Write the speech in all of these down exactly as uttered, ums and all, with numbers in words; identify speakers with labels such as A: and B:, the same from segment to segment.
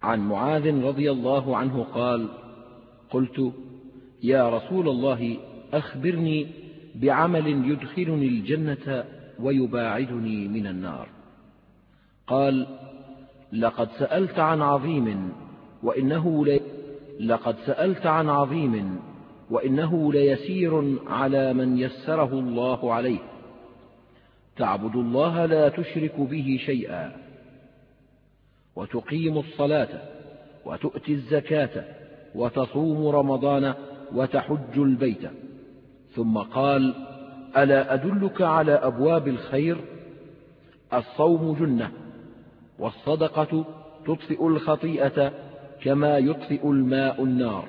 A: عن معاذ رضي الله عنه قال: قلت: يا رسول الله، أخبرني بعمل يدخلني الجنة ويباعدني من النار. قال: لقد سألت عن عظيم وإنه لي لقد سألت عن عظيم وإنه ليسير على من يسره الله عليه: تعبد الله لا تشرك به شيئا، وتقيم الصلاة، وتؤتي الزكاة، وتصوم رمضان، وتحج البيت. ثم قال: ألا أدلك على أبواب الخير؟ الصوم جنة، والصدقة تطفئ الخطيئة كما يطفئ الماء النار،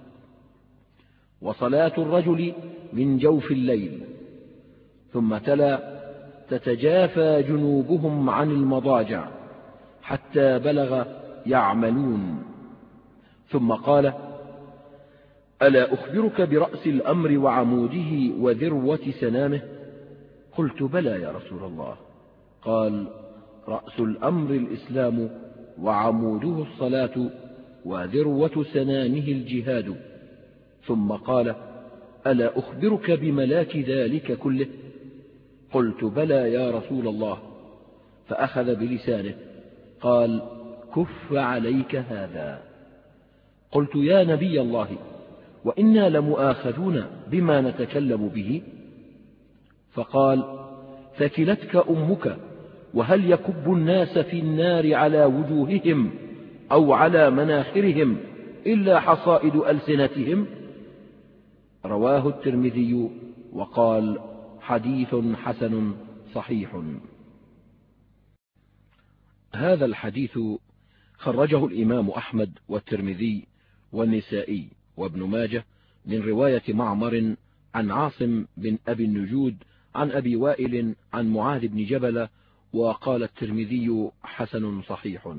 A: وصلاة الرجل من جوف الليل. ثم تلا: تتجافى جنوبهم عن المضاجع حتى بلغ يعملون. ثم قال: ألا أخبرك برأس الأمر وعموده وذروة سنامه؟ قلت: بلى يا رسول الله. قال: رأس الأمر الإسلام، وعموده الصلاة، وذروة سنامه الجهاد. ثم قال: ألا أخبرك بملاك ذلك كله؟ قلت: بلى يا رسول الله. فأخذ بلسانه قال: كف عليك هذا. قلت: يا نبي الله، وإنا لمؤاخذون بما نتكلم به؟ فقال: ثكلتك أمك، وهل يكب الناس في النار على وجوههم أو على مناخرهم إلا حصائد ألسنتهم؟ رواه الترمذي وقال: حديث حسن صحيح. هذا الحديث خرجه الإمام أحمد والترمذي والنسائي وابن ماجه من رواية معمر عن عاصم بن أبي النجود عن أبي وائل عن معاذ بن جبل، وقال الترمذي: حسن صحيح.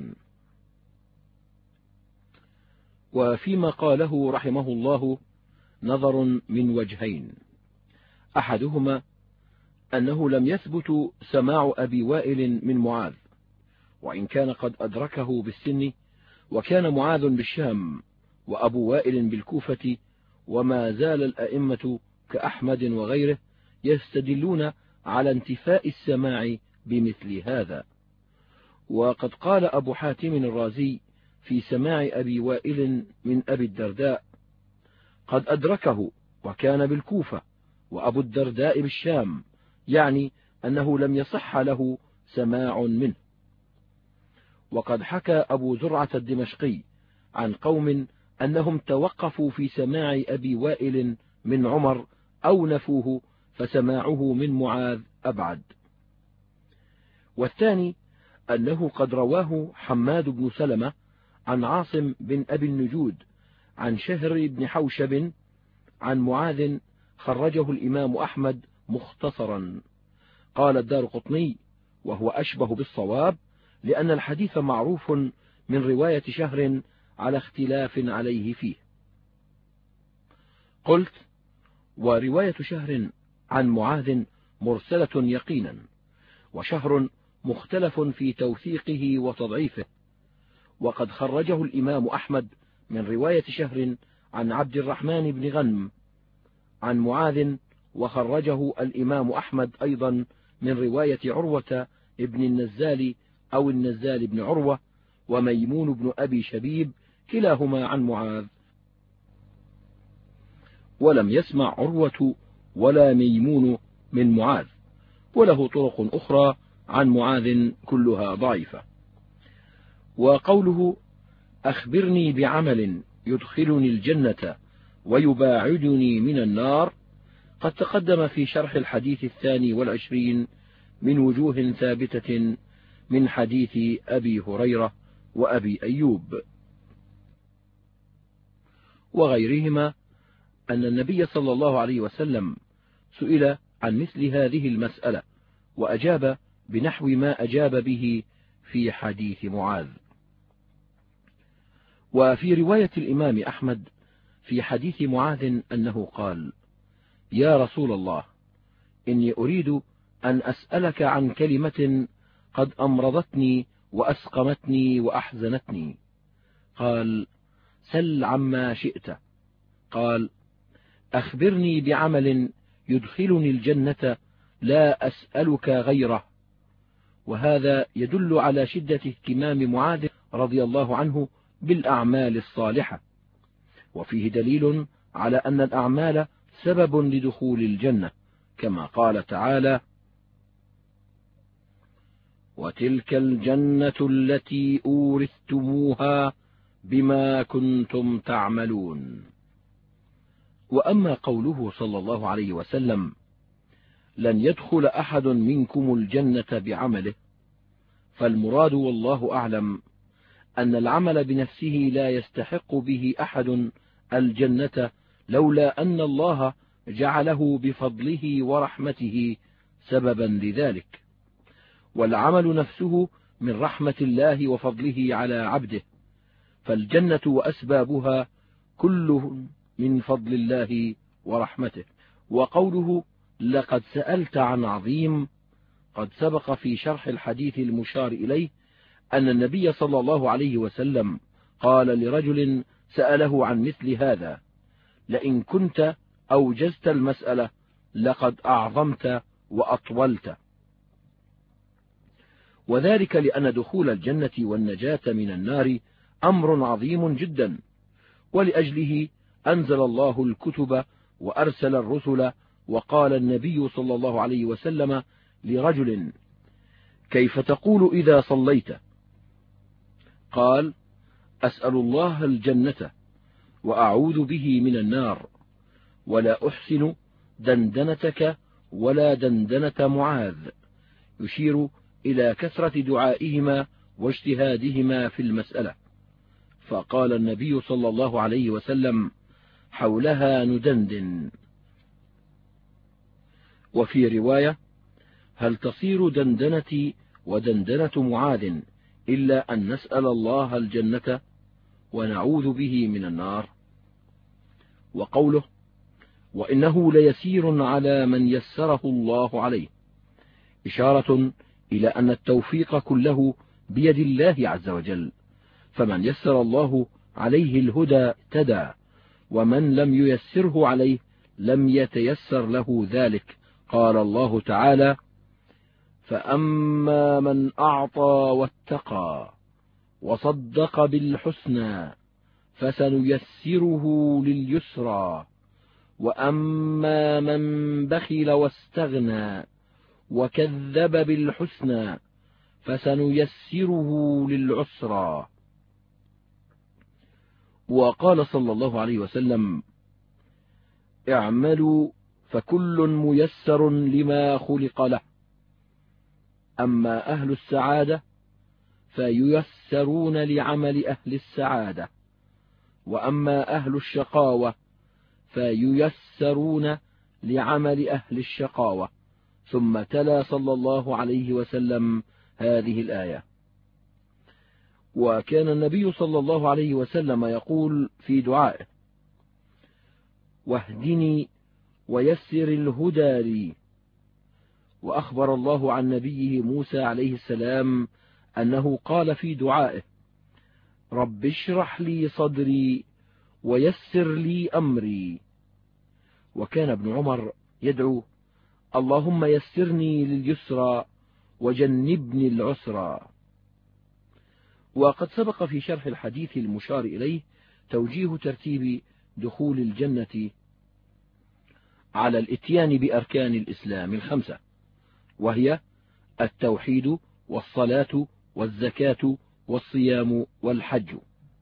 A: وفيما قاله رحمه الله نظر من وجهين: أحدهما أنه لم يثبت سماع أبي وائل من معاذ، وإن كان قد أدركه بالسن، وكان معاذ بالشام وأبو وائل بالكوفة، وما زال الأئمة كأحمد وغيره يستدلون على انتفاء السماع بمثل هذا. وقد قال أبو حاتم الرازي في سماع أبي وائل من أبي الدرداء: قد أدركه وكان بالكوفة، وأبو الدرداء بالشام، يعني أنه لم يصح له سماع منه. وقد حكى أبو زرعة الدمشقي عن قوم أنهم توقفوا في سماع أبي وائل من عمر أو نفوه، فسماعه من معاذ أبعد. والثاني أنه قد رواه حماد بن سلمة عن عاصم بن أبي النجود عن شهر بن حوشب عن معاذ، خرجه الإمام أحمد مختصرا. قال الدارقطني: وهو أشبه بالصواب، لأن الحديث معروف من رواية شهر على اختلاف عليه فيه. قلت: ورواية شهر عن معاذ مرسلة يقينا، وشهر مختلف في توثيقه وتضعيفه. وقد خرجه الإمام أحمد من رواية شهر عن عبد الرحمن بن غنم عن معاذ، وخرجه الإمام أحمد أيضا من رواية عروة ابن النزال أو النزال بن عروة وميمون بن أبي شبيب، كلاهما عن معاذ. ولم يسمع عروة ولا ميمون من معاذ، وله طرق أخرى عن معاذ كلها ضعيفة. وقوله: أخبرني بعمل يدخلني الجنة ويباعدني من النار، قد تقدم في شرح الحديث الثاني والعشرين من وجوه ثابتة من حديث أبي هريرة وأبي أيوب وغيرهما، أن النبي صلى الله عليه وسلم سئل عن مثل هذه المسألة، وأجاب بنحو ما أجاب به في حديث معاذ. وفي رواية الإمام أحمد في حديث معاذ أنه قال: يا رسول الله، إني أريد أن أسألك عن كلمة قد أمرضتني وأسقمتني وأحزنتني، قال: سل عما شئت. قال: أخبرني بعمل يدخلني الجنة لا أسألك غيره. وهذا يدل على شدة اهتمام معاذ رضي الله عنه بالأعمال الصالحة، وفيه دليل على أن الأعمال سبب لدخول الجنة، كما قال تعالى: وتلك الجنة التي أورثتموها بما كنتم تعملون. وأما قوله صلى الله عليه وسلم: لن يدخل أحد منكم الجنة بعمله، فالمراد والله أعلم أن العمل بنفسه لا يستحق به أحد الجنة لولا أن الله جعله بفضله ورحمته سببا لذلك، والعمل نفسه من رحمة الله وفضله على عبده، فالجنة وأسبابها كله من فضل الله ورحمته. وقوله: لقد سألت عن عظيم، قد سبق في شرح الحديث المشار إليه أن النبي صلى الله عليه وسلم قال لرجل سأله عن مثل هذا: لئن كنت أوجزت المسألة لقد أعظمت وأطولت. وذلك لأن دخول الجنة والنجاة من النار أمر عظيم جدا، ولأجله أنزل الله الكتب وأرسل الرسل. وقال النبي صلى الله عليه وسلم لرجل: كيف تقول إذا صليت؟ قال: أسأل الله الجنة وأعوذ به من النار، ولا أحسن دندنتك ولا دندنة معاذ، يشير إلى كثرة دعائهما واجتهادهما في المسألة. فقال النبي صلى الله عليه وسلم: حولها ندندن. وفي رواية: هل تصير دندنتي ودندنة معاذ إلا أن نسأل الله الجنة ونعوذ به من النار. وقوله: وإنه ليسير على من يسره الله عليه، إشارة إلى أن التوفيق كله بيد الله عز وجل، فمن يسر الله عليه الهدى اهتدى، ومن لم ييسره عليه لم يتيسر له ذلك. قال الله تعالى: فأما من أعطى واتقى وصدق بالحسنى فسنيسره لليسرى، وأما من بخل واستغنى وكذب بالحسنى فسنيسره للعسرى. وقال صلى الله عليه وسلم: اعملوا فكل ميسر لما خلق له، أما أهل السعادة فييسرون لعمل أهل السعادة، وأما أهل الشقاوة فييسرون لعمل أهل الشقاوة. ثم تلا صلى الله عليه وسلم هذه الآية. وكان النبي صلى الله عليه وسلم يقول في دعائه: واهدني ويسر الهدى لي. وأخبر الله عن نبيه موسى عليه السلام أنه قال في دعائه: رب اشرح لي صدري ويسر لي أمري. وكان ابن عمر يدعو: اللهم يسرني لليسرى وجنبني العسرى. وقد سبق في شرح الحديث المشار إليه توجيه ترتيب دخول الجنة على الإتيان بأركان الإسلام الخمسة، وهي التوحيد والصلاة والزكاة والصيام والحج.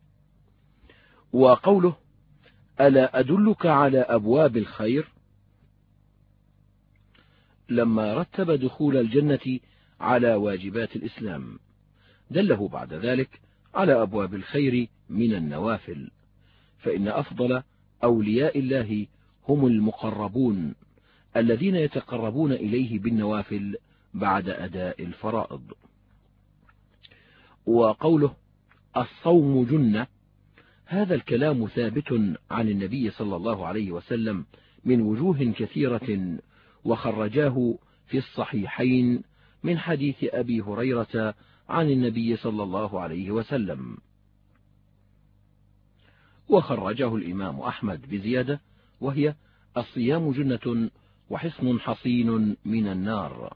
A: وقوله: ألا أدلك على أبواب الخير، لما رتب دخول الجنة على واجبات الإسلام دله بعد ذلك على أبواب الخير من النوافل، فإن أفضل أولياء الله هم المقربون الذين يتقربون إليه بالنوافل بعد أداء الفرائض. وقوله: الصوم جنة، هذا الكلام ثابت عن النبي صلى الله عليه وسلم من وجوه كثيرة، وخرجاه في الصحيحين من حديث أبي هريرة عن النبي صلى الله عليه وسلم. وخرجه الإمام أحمد بزيادة وهي: الصيام جنة وحصن حصين من النار.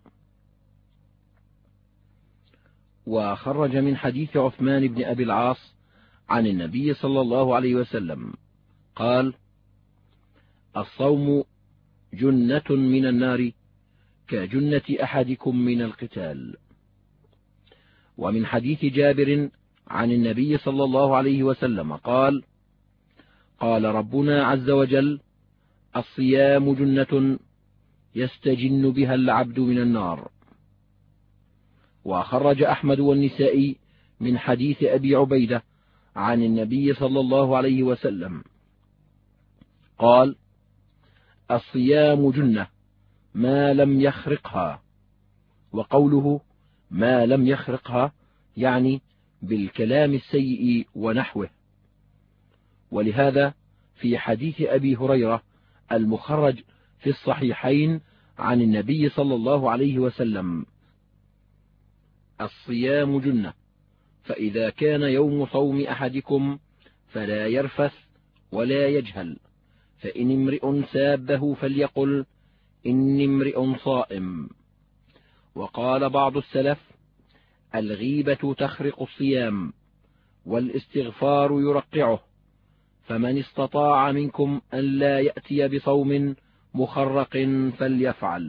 A: وخرج من حديث عثمان بن أبي العاص عن النبي صلى الله عليه وسلم قال: الصوم جنة من النار كجنة أحدكم من القتال. ومن حديث جابر عن النبي صلى الله عليه وسلم قال: قال ربنا عز وجل: الصيام جنة يستجن بها العبد من النار. وخرج أحمد والنسائي من حديث أبي عبيدة عن النبي صلى الله عليه وسلم قال: الصيام جنة ما لم يخرقها. وقوله ما لم يخرقها يعني بالكلام السيء ونحوه. ولهذا في حديث أبي هريرة المخرج في الصحيحين عن النبي صلى الله عليه وسلم: الصيام جنة، فإذا كان يوم صوم أحدكم فلا يرفث ولا يجهل، فإن امرئ سابه فليقل إني امرئ صائم. وقال بعض السلف: الغيبة تخرق الصيام والاستغفار يرقعه، فمن استطاع منكم أن لا يأتي بصوم مخرق فليفعل.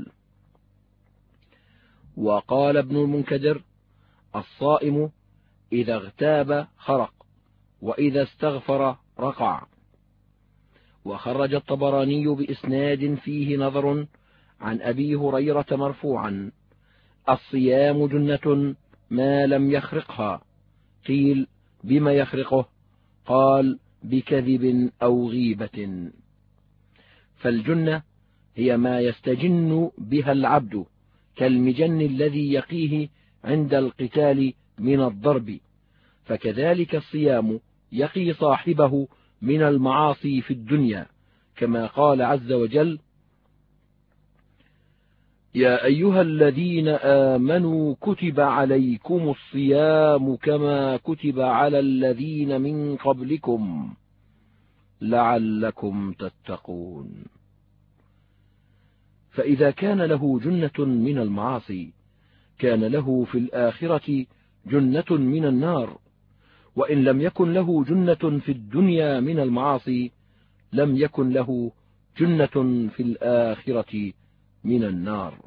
A: وقال ابن المنكدر: الصائم إذا اغتاب خرق، وإذا استغفر رقع. وخرج الطبراني بإسناد فيه نظر عن أبي هريرة مرفوعا: الصيام جنة ما لم يخرقها. قيل: بما يخرقه؟ قال: بكذب أو غيبة. فالجنة هي ما يستجن بها العبد كالمجن الذي يقيه عند القتال من الضرب، فكذلك الصيام يقي صاحبه من المعاصي في الدنيا، كما قال عز وجل: يا أيها الذين آمنوا كتب عليكم الصيام كما كتب على الذين من قبلكم لعلكم تتقون. فإذا كان له جنة من المعاصي كان له في الآخرة جنة من النار، وإن لم يكن له جنة في الدنيا من المعاصي لم يكن له جنة في الآخرة من النار.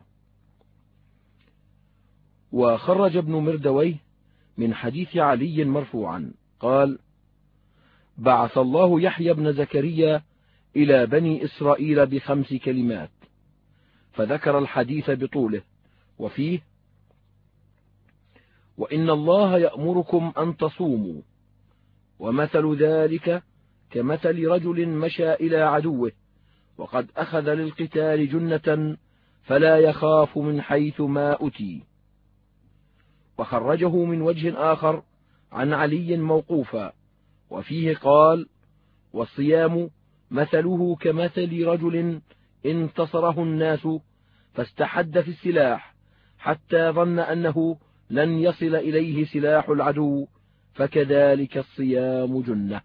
A: وخرج ابن مردويه من حديث علي مرفوعا قال: بعث الله يحيى بن زكريا إلى بني إسرائيل بخمس كلمات، فذكر الحديث بطوله، وفيه: وإن الله يأمركم أن تصوموا، ومثل ذلك كمثل رجل مشى إلى عدوه وقد أخذ للقتال جنة فلا يخاف من حيث ما أتي. وخرجه من وجه آخر عن علي موقوفا، وفيه قال: والصيام مثله كمثل رجل انتصره الناس فاستحد في السلاح حتى ظن أنه لن يصل إليه سلاح العدو، فكذلك الصيام جنة.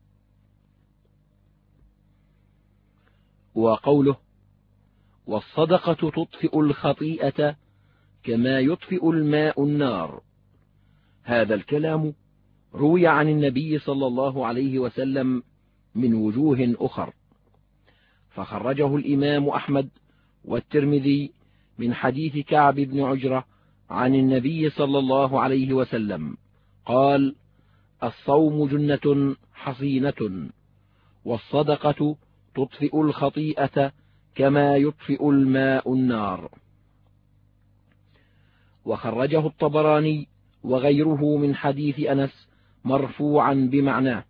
A: وقوله: والصدقة تطفئ الخطيئة كما يطفئ الماء النار، هذا الكلام روي عن النبي صلى الله عليه وسلم من وجوه أخر، فخرجه الإمام أحمد والترمذي من حديث كعب بن عجرة عن النبي صلى الله عليه وسلم قال: الصوم جنة حصينة، والصدقة تطفئ الخطيئة كما يطفئ الماء النار. وخرجه الطبراني وغيره من حديث أنس مرفوعا بمعناه.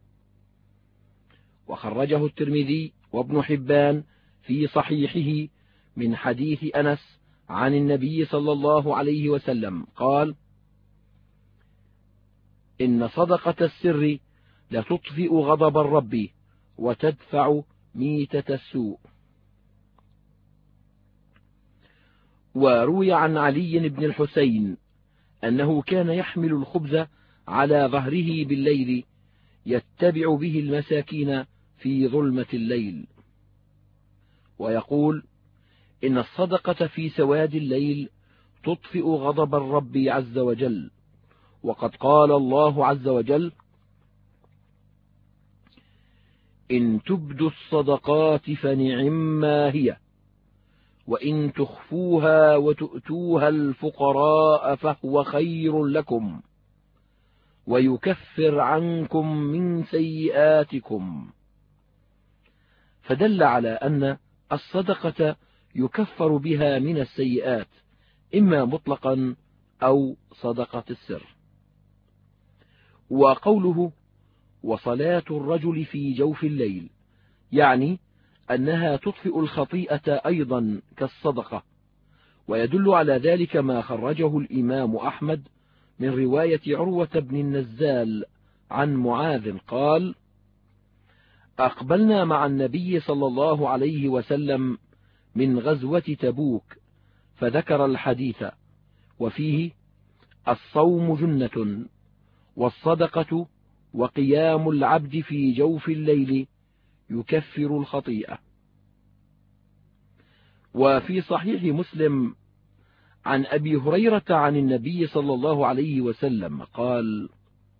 A: وخرجه الترمذي وابن حبان في صحيحه من حديث أنس عن النبي صلى الله عليه وسلم قال: إن صدقة السر لتطفئ غضب الرب وتدفع ميتة السوء. وروي عن علي بن الحسين أنه كان يحمل الخبز على ظهره بالليل يتبع به المساكين في ظلمة الليل. ويقول إن الصدقة في سواد الليل تطفئ غضب الرب عز وجل، وقد قال الله عز وجل: إن تبدوا الصدقات فنعما هي، وإن تخفوها وتؤتوها الفقراء فهو خير لكم، ويكفر عنكم من سيئاتكم. فدل على أن الصدقة يكفر بها من السيئات، إما مطلقا أو صدقة السر. وقوله وصلاة الرجل في جوف الليل يعني أنها تطفئ الخطيئة أيضا كالصدقة. ويدل على ذلك ما خرجه الإمام أحمد من رواية عروة بن النزال عن معاذ قال: أقبلنا مع النبي صلى الله عليه وسلم من غزوة تبوك، فذكر الحديث، وفيه: الصوم جنة، والصدقة وقيام العبد في جوف الليل يكفر الخطيئة. وفي صحيح مسلم عن أبي هريرة عن النبي صلى الله عليه وسلم قال: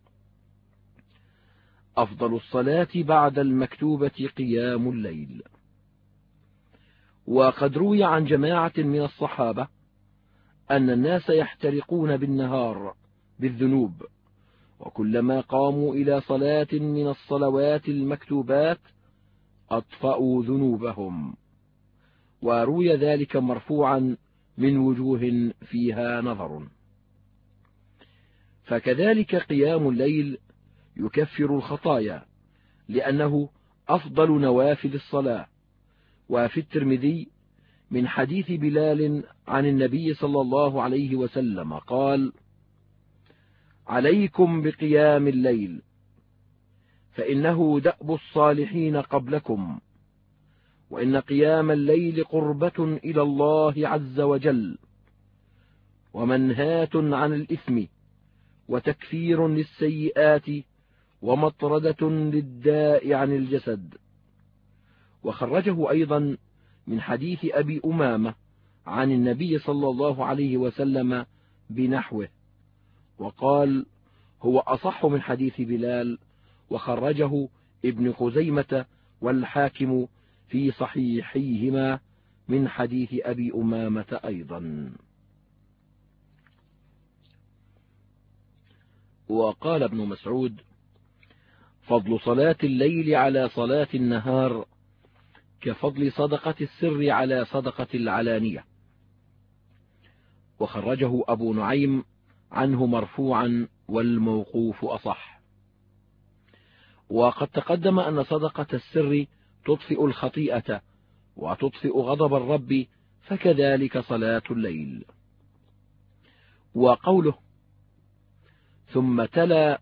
A: أفضل الصلاة بعد المكتوبة قيام الليل. وقد روي عن جماعة من الصحابة أن الناس يحترقون بالنهار بالذنوب، وكلما قاموا إلى صلاة من الصلوات المكتوبات أطفأوا ذنوبهم. وروي ذلك مرفوعا من وجوه فيها نظر. فكذلك قيام الليل يكفر الخطايا، لأنه أفضل نوافل الصلاة. وفي الترمذي من حديث بلال عن النبي صلى الله عليه وسلم قال: عليكم بقيام الليل، فإنه دأب الصالحين قبلكم، وإن قيام الليل قربة إلى الله عز وجل، ومنهاة عن الإثم، وتكفير للسيئات، ومطردة للداء عن الجسد. وخرجه أيضا من حديث أبي أمامة عن النبي صلى الله عليه وسلم بنحوه، وقال: هو أصح من حديث بلال. وخرجه ابن خزيمة والحاكم في صحيحيهما من حديث أبي أمامة أيضا. وقال ابن مسعود: فضل صلاة الليل على صلاة النهار كفضل صدقة السر على صدقة العلانية. وخرجه أبو نعيم عنه مرفوعا، والموقوف أصح. وقد تقدم أن صدقة السر تطفئ الخطيئة وتطفئ غضب الرب، فكذلك صلاة الليل. وقوله ثم تلا: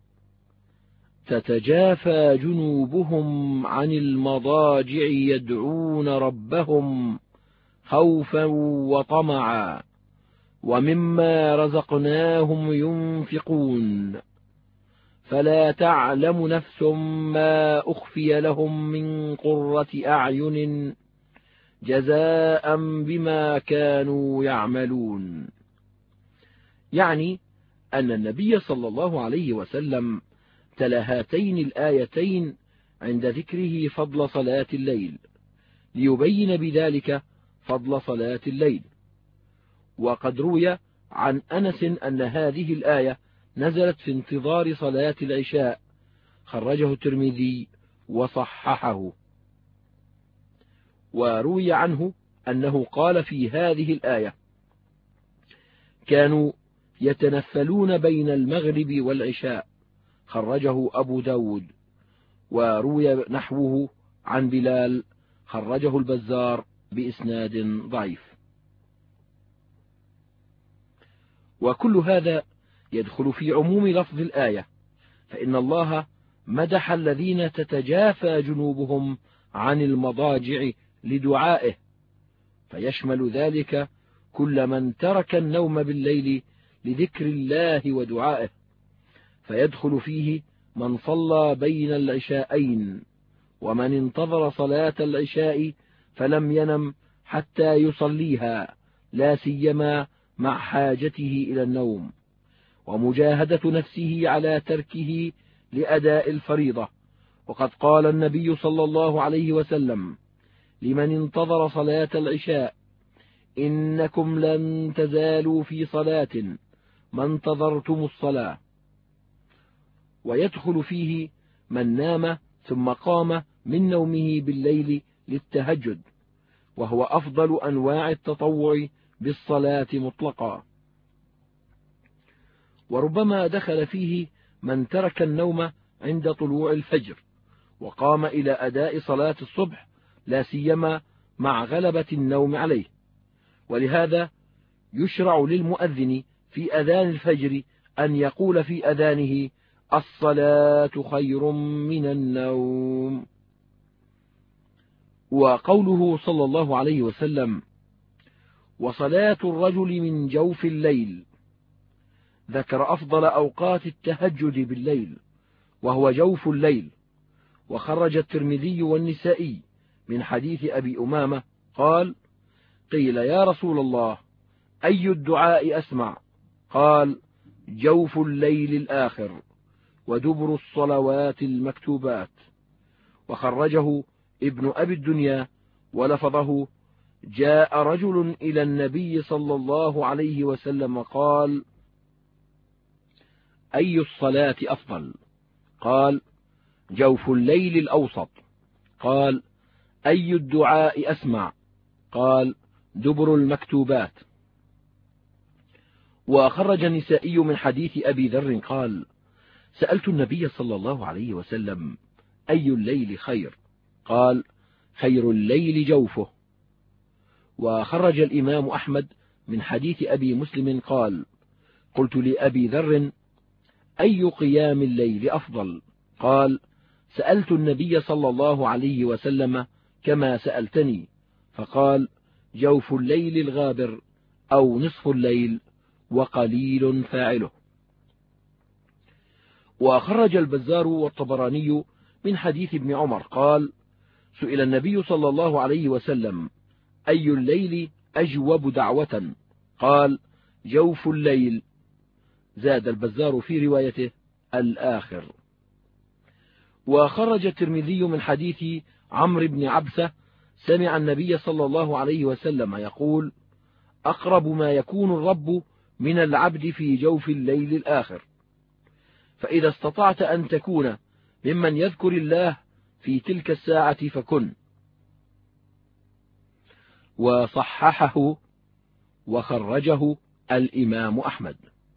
A: تتجافى جنوبهم عن المضاجع يدعون ربهم خوفا وطمعا ومما رزقناهم ينفقون فلا تعلم نفس ما أخفي لهم من قرة أعين جزاء بما كانوا يعملون. يعني أن النبي صلى الله عليه وسلم تلا هاتين الآيتين عند ذكره فضل صلاة الليل، ليبين بذلك فضل صلاة الليل. وقد روي عن أنس أن هذه الآية نزلت في انتظار صلاة العشاء، خرجه الترمذي وصححه. وروي عنه أنه قال في هذه الآية: كانوا يتنفلون بين المغرب والعشاء، خرجه أبو داود. وروي نحوه عن بلال، خرجه البزار بإسناد ضعيف. وكل هذا يدخل في عموم لفظ الآية، فإن الله مدح الذين تتجافى جنوبهم عن المضاجع لدعائه، فيشمل ذلك كل من ترك النوم بالليل لذكر الله ودعائه، فيدخل فيه من صلى بين العشاءين ومن انتظر صلاة العشاء فلم ينم حتى يصليها، لا سيما مع حاجته إلى النوم، ومجاهدة نفسه على تركه لأداء الفريضة. وقد قال النبي صلى الله عليه وسلم لمن انتظر صلاة العشاء: إنكم لن تزالوا في صلاة ما انتظرتم الصلاة. ويدخل فيه من نام ثم قام من نومه بالليل للتهجد، وهو أفضل أنواع التطوع بالصلاة مطلقا. وربما دخل فيه من ترك النوم عند طلوع الفجر وقام إلى أداء صلاة الصبح، لا سيما مع غلبة النوم عليه. ولهذا يشرع للمؤذن في أذان الفجر أن يقول في أذانه: الصلاة خير من النوم. وقوله صلى الله عليه وسلم: وصلاة الرجل من جوف الليل، ذكر أفضل أوقات التهجد بالليل وهو جوف الليل. وخرج الترمذي والنسائي من حديث أبي أمامة قال: قيل يا رسول الله أي الدعاء أسمع؟ قال: جوف الليل الآخر ودبر الصلوات المكتوبات. وخرجه ابن أبي الدنيا ولفظه: جاء رجل إلى النبي صلى الله عليه وسلم قال: أي الصلاة أفضل؟ قال: جوف الليل الأوسط. قال: أي الدعاء أسمع؟ قال: دبر المكتوبات. وخرج النسائي من حديث أبي ذر قال: سألت النبي صلى الله عليه وسلم: أي الليل خير؟ قال: خير الليل جوفه. وخرج الإمام أحمد من حديث أبي مسلم قال: قلت لأبي ذر: أي قيام الليل أفضل؟ قال: سألت النبي صلى الله عليه وسلم كما سألتني، فقال: جوف الليل الغابر أو نصف الليل وقليل فاعله. وخرج البزار والطبراني من حديث ابن عمر قال: سئل النبي صلى الله عليه وسلم: أي الليل أجوب دعوة؟ قال: جوف الليل. زاد البزار في روايته: الآخر. وخرج الترمذي من حديث عمرو بن عبسة سمع النبي صلى الله عليه وسلم يقول: أقرب ما يكون الرب من العبد في جوف الليل الآخر، فإذا استطعت أن تكون ممن يذكر الله في تلك الساعة فكن. وصححه وخرجه الإمام أحمد.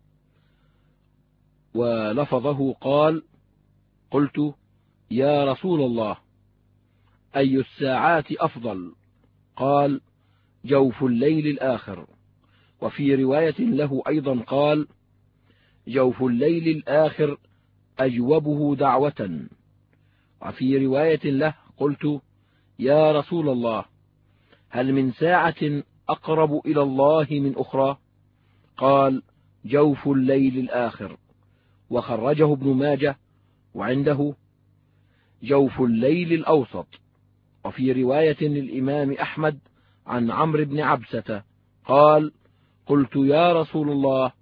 A: ولفظه قال: قلت يا رسول الله أي الساعات أفضل؟ قال: جوف الليل الآخر. وفي رواية له أيضا قال: جوف الليل الآخر أجوبه دعوة. وفي رواية له قلت يا رسول الله هل من ساعة أقرب إلى الله من أخرى؟ قال: جوف الليل الآخر. وخرجه ابن ماجه وعنده جوف الليل الأوسط. وفي رواية للإمام أحمد عن عمرو بن عبسة قال: قلت يا رسول الله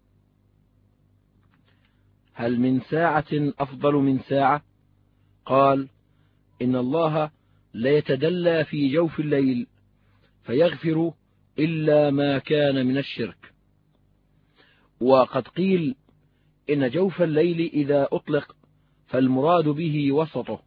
A: هل من ساعة أفضل من ساعة؟ قال: إن الله ليتدلى في جوف الليل فيغفر إلا ما كان من الشرك. وقد قيل إن جوف الليل إذا أطلق فالمراد به وسطه،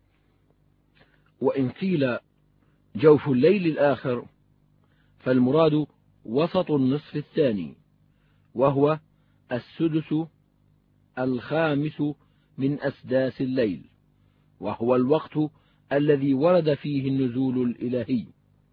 A: وإن قيل جوف الليل الآخر فالمراد وسط النصف الثاني، وهو السدس الخامس من أسداس الليل، وهو الوقت الذي ورد فيه النزول الإلهي.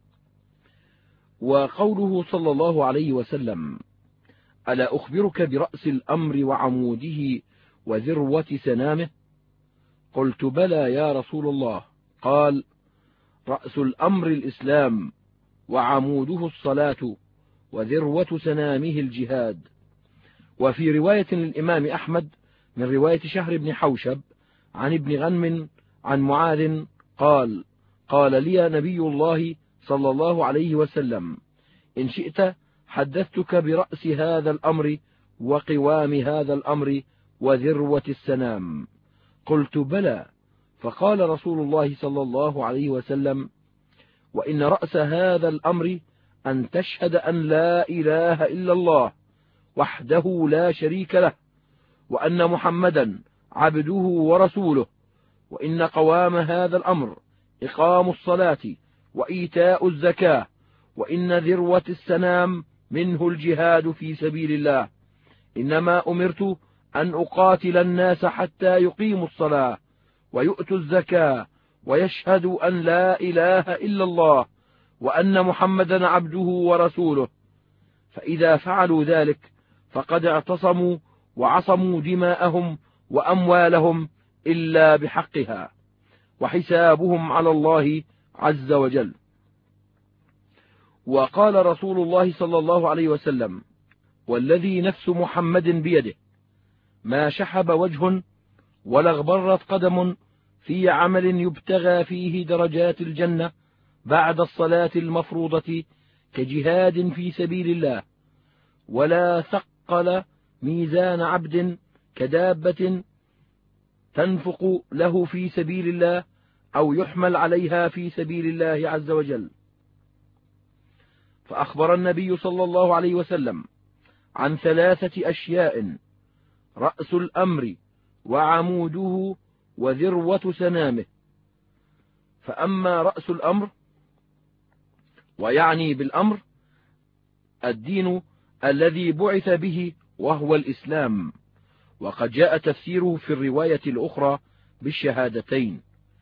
A: وقوله صلى الله عليه وسلم: ألا أخبرك برأس الأمر وعموده وذروة سنامه؟ قلت بلى يا رسول الله. قال: رأس الأمر الإسلام، وعموده الصلاة، وذروة سنامه الجهاد. وفي رواية للإمام أحمد من رواية شهر بن حوشب عن ابن غنم عن معاذ قال قال لي نبي الله صلى الله عليه وسلم إن شئت حدثتك برأس هذا الأمر وقوام هذا الأمر وذروة السنام. قلت بلى. فقال رسول الله صلى الله عليه وسلم وإن رأس هذا الأمر أن تشهد أن لا إله إلا الله وحده لا شريك له وأن محمدا عبده ورسوله، وإن قوام هذا الأمر إقام الصلاة وإيتاء الزكاة، وإن ذروة السنام منه الجهاد في سبيل الله. إنما أمرت أن أقاتل الناس حتى يقيموا الصلاة ويؤتوا الزكاة ويشهدوا أن لا إله إلا الله وأن محمدا عبده ورسوله، فإذا فعلوا ذلك فقد اعتصموا وعصموا دماءهم وأموالهم إلا بحقها، وحسابهم على الله عز وجل. وقال رسول الله صلى الله عليه وسلم والذي نفس محمد بيده ما شحب وجه ولا اغبرت قدم في عمل يبتغى فيه درجات الجنة بعد الصلاة المفروضة كجهاد في سبيل الله، ولا ثقل ميزان عبد كدابة تنفق له في سبيل الله أو يحمل عليها في سبيل الله عز وجل. فأخبر النبي صلى الله عليه وسلم عن ثلاثة أشياء: رأس الأمر وعموده وذروة سنامه. فأما رأس الأمر، ويعني بالأمر الدين الذي بعث به وهو الإسلام، وقد جاء تفسيره في الرواية الأخرى بالشهادتين،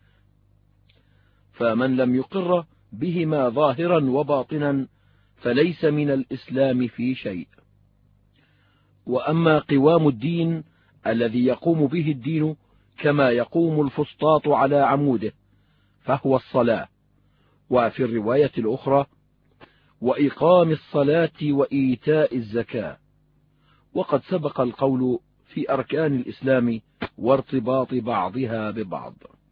A: فمن لم يقر بهما ظاهرا وباطنا فليس من الإسلام في شيء. وأما قوام الدين الذي يقوم به الدين كما يقوم الفسطاط على عموده فهو الصلاة، وفي الرواية الأخرى وإقام الصلاة وإيتاء الزكاة. وقد سبق القول في أركان الإسلام وارتباط بعضها ببعض.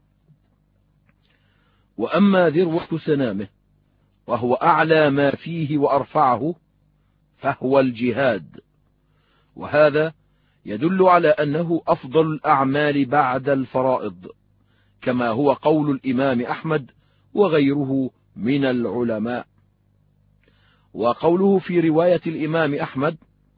A: وأما ذروة سنامه وهو أعلى ما فيه وأرفعه فهو الجهاد، وهذا يدل على أنه أفضل الأعمال بعد الفرائض، كما هو قول الإمام أحمد وغيره من العلماء. وقوله في رواية الإمام أحمد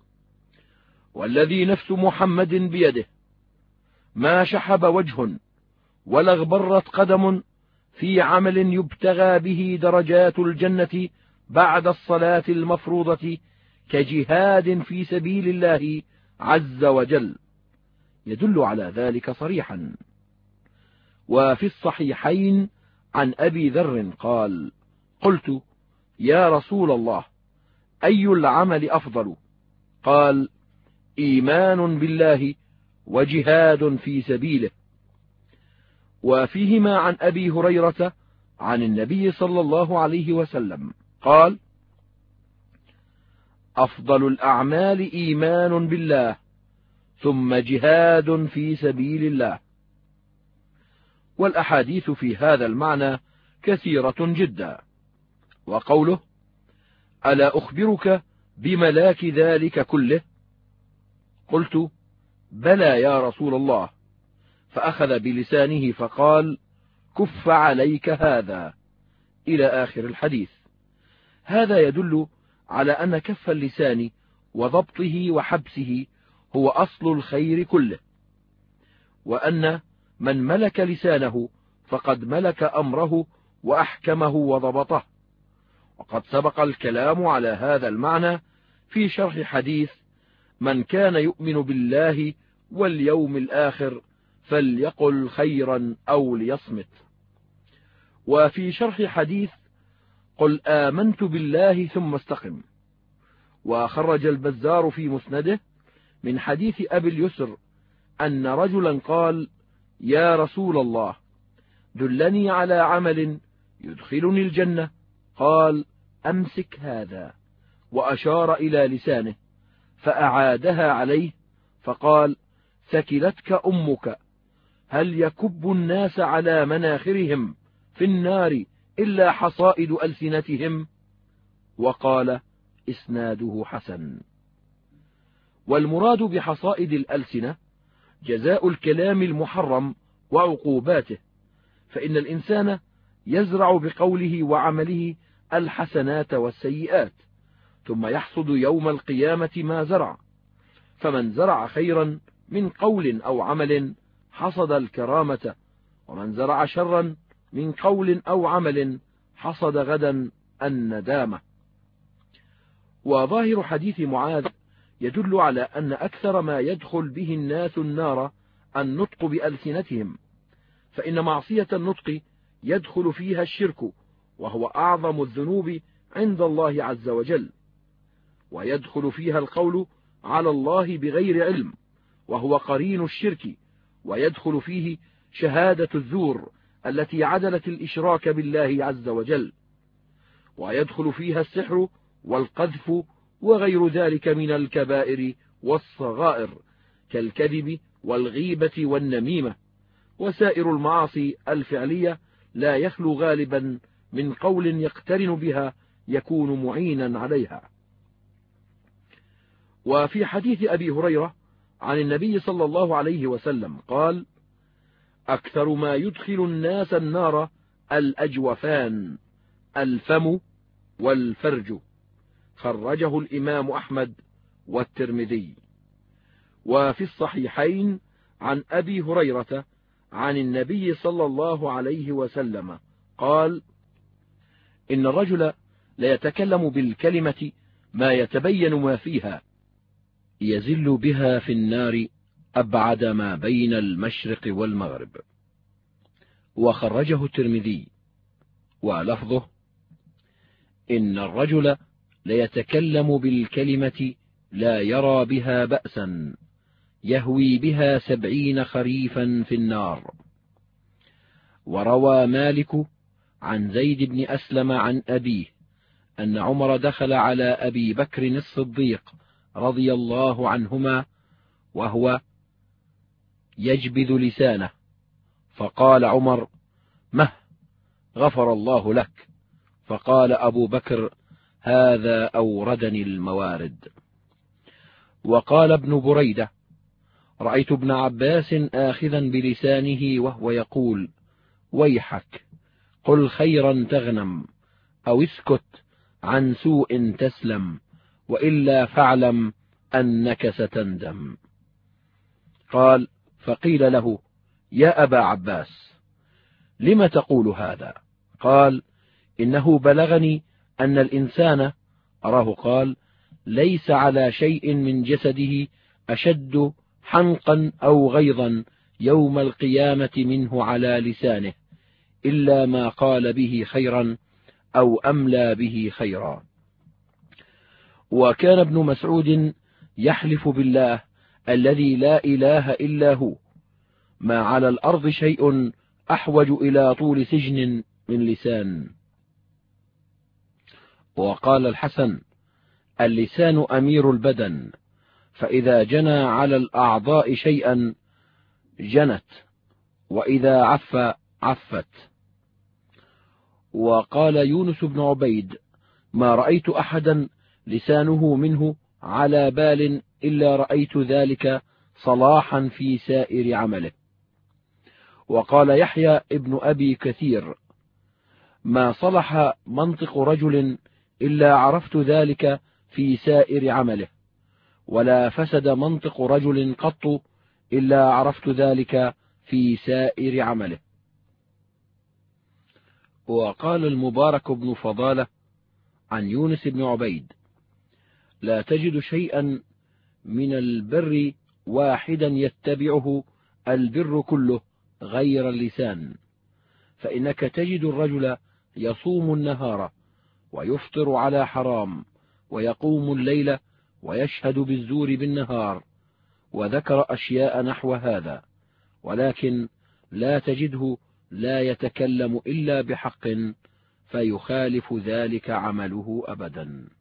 A: والذي نفس محمد بيده ما شحب وجه ولا اغبرت قدم في عمل يبتغى به درجات الجنة بعد الصلاة المفروضة كجهاد في سبيل الله عز وجل، يدل على ذلك صريحا. وفي الصحيحين عن أبي ذر قال: قلت يا رسول الله أي العمل أفضل؟ قال: إيمان بالله وجهاد في سبيله. وفيهما عن أبي هريرة عن النبي صلى الله عليه وسلم قال: أفضل الأعمال إيمان بالله ثم جهاد في سبيل الله. والأحاديث في هذا المعنى كثيرة جدا. وقوله: ألا أخبرك بملاك ذلك كله؟ قلت: بلى يا رسول الله. فأخذ بلسانه فقال: كف عليك هذا، إلى آخر الحديث. هذا يدل على أن كف اللسان وضبطه وحبسه هو أصل الخير كله، وأن من ملك لسانه فقد ملك أمره وأحكمه وضبطه. وقد سبق الكلام على هذا المعنى في شرح حديث: من كان يؤمن بالله واليوم الآخر فليقل خيرا أو ليصمت. وفي شرح حديث: قل آمنت بالله ثم استقم. وخرج البزار في مسنده من حديث أبي اليسر أن رجلا قال: يا رسول الله دلني على عمل يدخلني الجنة. قال: أمسك هذا، وأشار إلى لسانه فأعادها عليه، فقال: ثكلتك أمك، هل يكب الناس على مناخرهم في النار إلا حصائد ألسنتهم؟ وقال: إسناده حسن. والمراد بحصائد الألسنة جزاء الكلام المحرم وعقوباته، فإن الإنسان يزرع بقوله وعمله الحسنات والسيئات، ثم يحصد يوم القيامة ما زرع. فمن زرع خيرا من قول أو عمل حصد الكرامة، ومن زرع شرا من قول أو عمل حصد غدا الندامة. وظاهر حديث معاذ يدل على أن أكثر ما يدخل به الناس النار النطق بألسنتهم، فإن معصية النطق يدخل فيها الشرك، وهو أعظم الذنوب عند الله عز وجل، ويدخل فيها القول على الله بغير علم، وهو قرين الشرك، ويدخل فيه شهادة الزور التي عدلت الإشراك بالله عز وجل، ويدخل فيها السحر والقذف وغير ذلك من الكبائر والصغائر كالكذب والغيبة والنميمة. وسائر المعاصي الفعلية لا يخلو غالبا من قول يقترن بها يكون معينا عليها. وفي حديث أبي هريرة عن النبي صلى الله عليه وسلم قال: أكثر ما يدخل الناس النار الأجوفان، الفم والفرج. خرجه الإمام أحمد والترمذي. وفي الصحيحين عن أبي هريرة عن النبي صلى الله عليه وسلم قال: إن الرجل ليتكلم بالكلمة ما يتبين ما فيها، يزل بها في النار أبعد ما بين المشرق والمغرب. وخرجه الترمذي، ولفظه: إن الرجل ليتكلم بالكلمة لا يرى بها بأسا، يهوي بها سبعين خريفا في النار. وروى مالك عن زيد بن أسلم عن أبيه أن عمر دخل على أبي بكر الصديق رضي الله عنهما وهو يجبذ لسانه، فقال عمر: مه، غفر الله لك. فقال أبو بكر: هذا أوردني الموارد. وقال ابن بريدة: رأيت ابن عباس آخذا بلسانه وهو يقول: ويحك، قل خيرا تغنم، أو اسكت عن سوء تسلم، وإلا فاعلم أنك ستندم. قال: فقيل له: يا أبا عباس، لم تقول هذا؟ قال: إنه بلغني أن الإنسان، أراه قال، ليس على شيء من جسده أشد حنقا أو غيظا يوم القيامة منه على لسانه، إلا ما قال به خيرا أو أملى به خيرا. وكان ابن مسعود يحلف بالله الذي لا إله إلا هو: ما على الأرض شيء أحوج إلى طول سجن من لسان. وقال الحسن: اللسان أمير البدن، فإذا جنى على الأعضاء شيئا جنت، وإذا عف عفت. وقال يونس بن عبيد: ما رأيت أحدا لسانه منه على بال إلا رأيت ذلك صلاحا في سائر عمله. وقال يحيى ابن أبي كثير: ما صلح منطق رجل إلا عرفت ذلك في سائر عمله، ولا فسد منطق رجل قط إلا عرفت ذلك في سائر عمله. وقال المبارك بن فضالة عن يونس بن عبيد: لا تجد شيئا من البر واحدا يتبعه البر كله غير اللسان، فإنك تجد الرجل يصوم النهار ويفطر على حرام، ويقوم الليل ويشهد بالزور بالنهار، وذكر أشياء نحو هذا، ولكن لا تجده لا يتكلم إلا بحق، فيخالف ذلك عمله أبدا.